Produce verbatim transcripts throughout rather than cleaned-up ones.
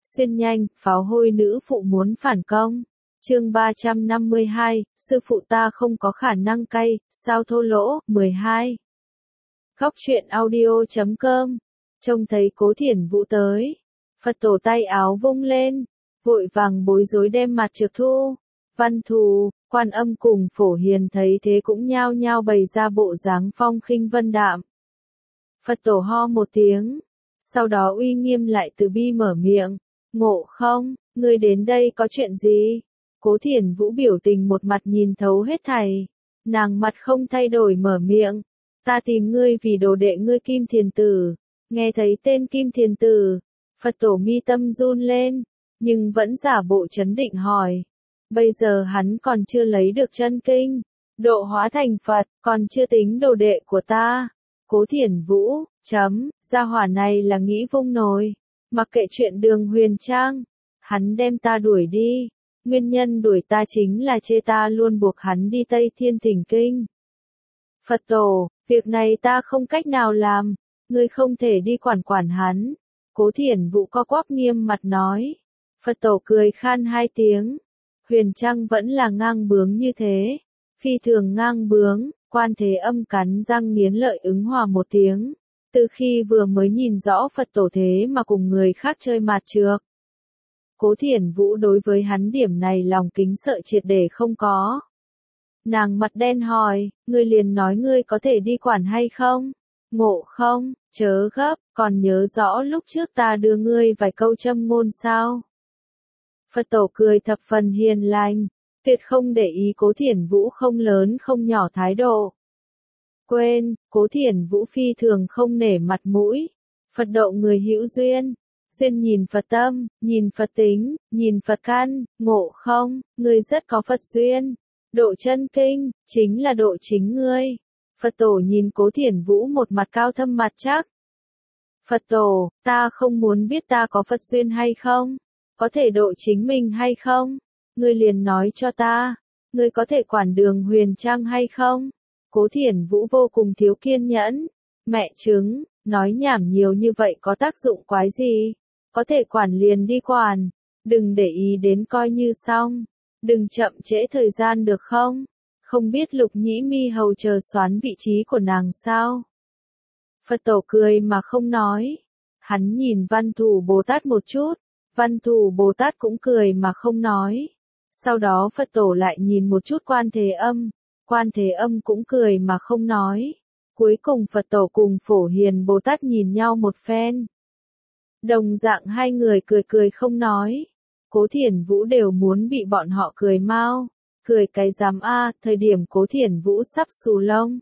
Xuyên nhanh, pháo hôi nữ phụ muốn phản công. Chương ba trăm năm mươi hai, sư phụ ta không có khả năng cay, sao thô lỗ, mười hai. Góc truyện audio chấm com. Trông thấy Cố Thiển Vũ tới, Phật tổ tay áo vung lên, vội vàng bối rối đem mặt Trược Thu, Văn Thù, Quan Âm cùng Phổ Hiền thấy thế cũng nhao nhao bày ra bộ dáng phong khinh vân đạm. Phật tổ ho một tiếng, sau đó uy nghiêm lại từ bi mở miệng, Ngộ Không, ngươi đến đây có chuyện gì? Cố Thiển Vũ biểu tình một mặt nhìn thấu hết thảy, nàng mặt không thay đổi mở miệng, ta tìm ngươi vì đồ đệ ngươi Kim Thiền Tử. Nghe thấy tên Kim Thiền Tử, Phật tổ mi tâm run lên, nhưng vẫn giả bộ trấn định hỏi, bây giờ hắn còn chưa lấy được chân kinh, độ hóa thành Phật, còn chưa tính đồ đệ của ta. Cố Thiển Vũ, chấm, gia hỏa này là nghĩ vung nồi, mặc kệ chuyện Đường Huyền Trang, hắn đem ta đuổi đi, nguyên nhân đuổi ta chính là chê ta luôn buộc hắn đi Tây Thiên Thỉnh Kinh. Phật tổ, việc này ta không cách nào làm, ngươi không thể đi quản quản hắn. Cố Thiển Vũ co quắp nghiêm mặt nói. Phật tổ cười khan hai tiếng. Huyền Trang vẫn là ngang bướng như thế. Phi thường ngang bướng, Quan Thế Âm cắn răng nghiến lợi ứng hòa một tiếng. Từ khi vừa mới nhìn rõ Phật tổ thế mà cùng người khác chơi mạt trược. Cố Thiển Vũ đối với hắn điểm này lòng kính sợ triệt để không có. Nàng mặt đen hỏi, ngươi liền nói ngươi có thể đi quản hay không? Ngộ Không, chớ gấp, còn nhớ rõ lúc trước ta đưa ngươi vài câu châm ngôn sao? Phật tổ cười thập phần hiền lành, tuyệt không để ý Cố Thiển Vũ không lớn không nhỏ thái độ. Quên, Cố Thiển Vũ phi thường không nể mặt mũi. Phật độ người hữu duyên, duyên nhìn Phật tâm, nhìn Phật tính, nhìn Phật căn, Ngộ Không, ngươi rất có Phật duyên. Độ chân kinh, chính là độ chính ngươi. Phật tổ nhìn Cố Thiển Vũ một mặt cao thâm mặt chắc. Phật tổ, ta không muốn biết ta có Phật duyên hay không, có thể độ chính mình hay không, ngươi liền nói cho ta, ngươi có thể quản Đường Huyền Trang hay không? Cố Thiển Vũ vô cùng thiếu kiên nhẫn, mẹ chứng, nói nhảm nhiều như vậy có tác dụng quái gì, có thể quản liền đi quản, đừng để ý đến coi như xong, đừng chậm trễ thời gian được không? Không biết Lục Nhĩ Mi hầu chờ xoán vị trí của nàng sao? Phật tổ cười mà không nói. Hắn nhìn Văn Thù Bồ Tát một chút, Văn Thù Bồ Tát cũng cười mà không nói. Sau đó Phật tổ lại nhìn một chút Quan Thế Âm, Quan Thế Âm cũng cười mà không nói. Cuối cùng Phật tổ cùng Phổ Hiền Bồ Tát nhìn nhau một phen. Đồng dạng hai người cười cười không nói. Cố Thiển Vũ đều muốn bị bọn họ cười mau. Cười cái dám a, thời điểm Cố Thiển Vũ sắp xù lông.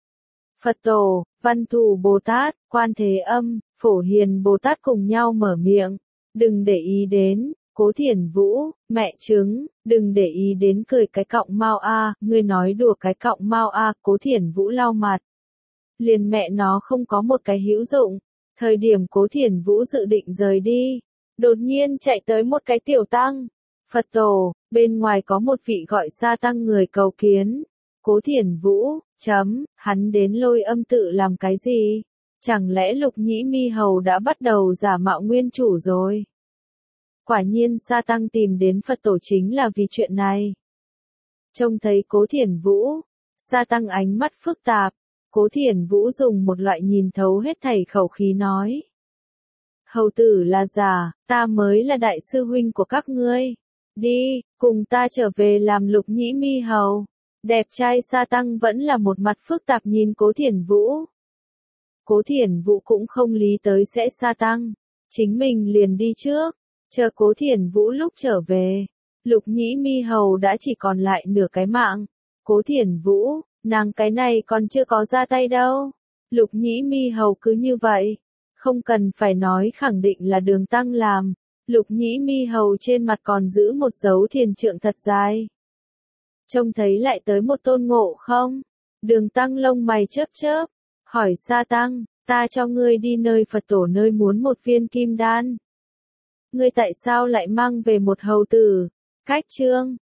Phật tổ, Văn Thù Bồ Tát, Quan Thế Âm, Phổ Hiền Bồ Tát cùng nhau mở miệng. Đừng để ý đến, Cố Thiển Vũ, mẹ chứng, đừng để ý đến cười cái cọng mau a, ngươi nói đùa cái cọng mau a, Cố Thiển Vũ lau mặt. Liền mẹ nó không có một cái hữu dụng. Thời điểm Cố Thiển Vũ dự định rời đi, đột nhiên chạy tới một cái tiểu tăng. Phật tổ, bên ngoài có một vị gọi Sa Tăng người cầu kiến. Cố Thiển Vũ, chấm, hắn đến Lôi Âm tự làm cái gì? Chẳng lẽ Lục Nhĩ Mi hầu đã bắt đầu giả mạo nguyên chủ rồi? Quả nhiên Sa Tăng tìm đến Phật tổ chính là vì chuyện này. Trông thấy Cố Thiển Vũ, Sa Tăng ánh mắt phức tạp. Cố Thiển Vũ dùng một loại nhìn thấu hết thảy khẩu khí nói. Hầu tử là giả, ta mới là đại sư huynh của các ngươi. Đi, cùng ta trở về làm Lục Nhĩ Mi hầu. Đẹp trai Sa Tăng vẫn là một mặt phức tạp nhìn Cố Thiển Vũ. Cố Thiển Vũ cũng không lý tới sẽ Sa Tăng. Chính mình liền đi trước. Chờ Cố Thiển Vũ lúc trở về. Lục Nhĩ Mi hầu đã chỉ còn lại nửa cái mạng. Cố Thiển Vũ, nàng cái này còn chưa có ra tay đâu. Lục Nhĩ Mi hầu cứ như vậy. Không cần phải nói khẳng định là Đường Tăng làm. Lục Nhĩ Mi hầu trên mặt còn giữ một dấu thiền trượng thật dài. Trông thấy lại tới một Tôn Ngộ Không. Đường Tăng lông mày chớp chớp. Hỏi Sa Tăng, ta cho ngươi đi nơi Phật tổ nơi muốn một viên kim đan. Ngươi tại sao lại mang về một hầu tử? Cách chương,